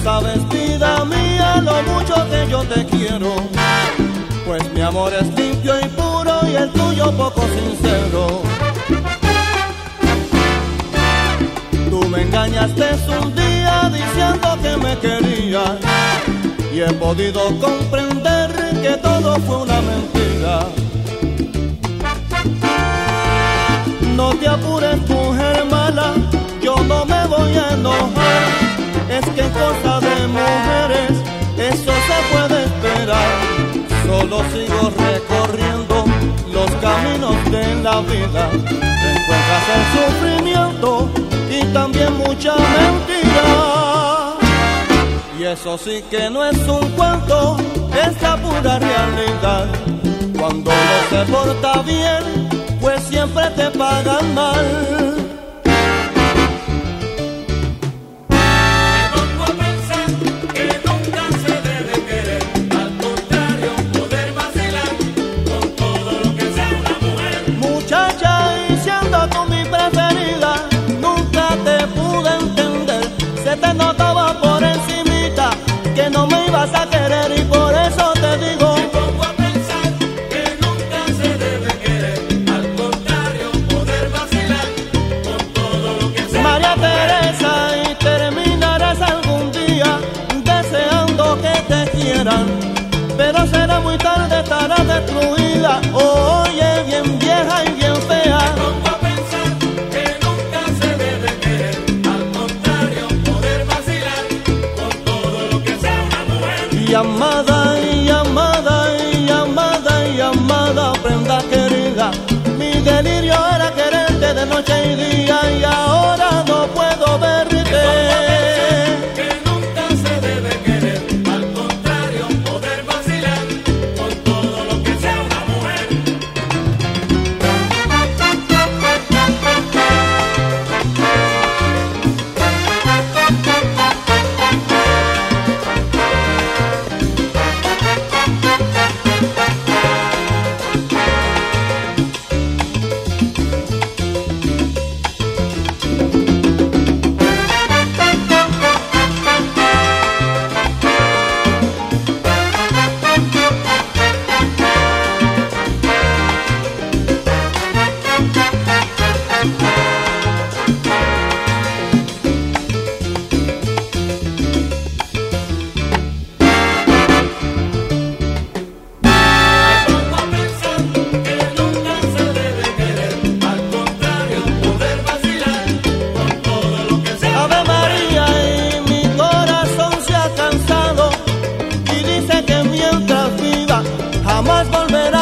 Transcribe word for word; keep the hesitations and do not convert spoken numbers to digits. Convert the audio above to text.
sabes, vida mía, lo mucho que yo te quiero, pues mi amor es limpio y puro y el tuyo poco sincero. Tú me engañaste un día diciendo que me querías y he podido comprender que todo fue una mentira. No te apures, mujer mala, yo no me voy a enojar. Es que cosa de mujeres, eso se puede esperar. Solo sigo recorriendo los caminos de la vida. Te encuentras el sufrimiento y también mucha mentira. Y eso sí que no es un cuento, es la pura realidad. Cuando no se porta bien, pues siempre te pagan mal. Te notaba por encimita que no me ibas a querer y por eso te digo. Me pongo a pensar que nunca se debe querer, al contrario poder vacilar con todo lo que sea. María Teresa, y terminarás algún día deseando que te quieran, pero será muy tarde, estarás destruida. Oye, bien vieja y bien fea. Me pongo a pensar que nunca se debe querer, al contrario y amada, y amada, y amada, y amada, prenda querida. Mi delirio era quererte de noche y día y ahora no puedo verte. Que nunca se debe querer, al contrario poder vacilar con todo lo que sea una mujer. Jamás volveré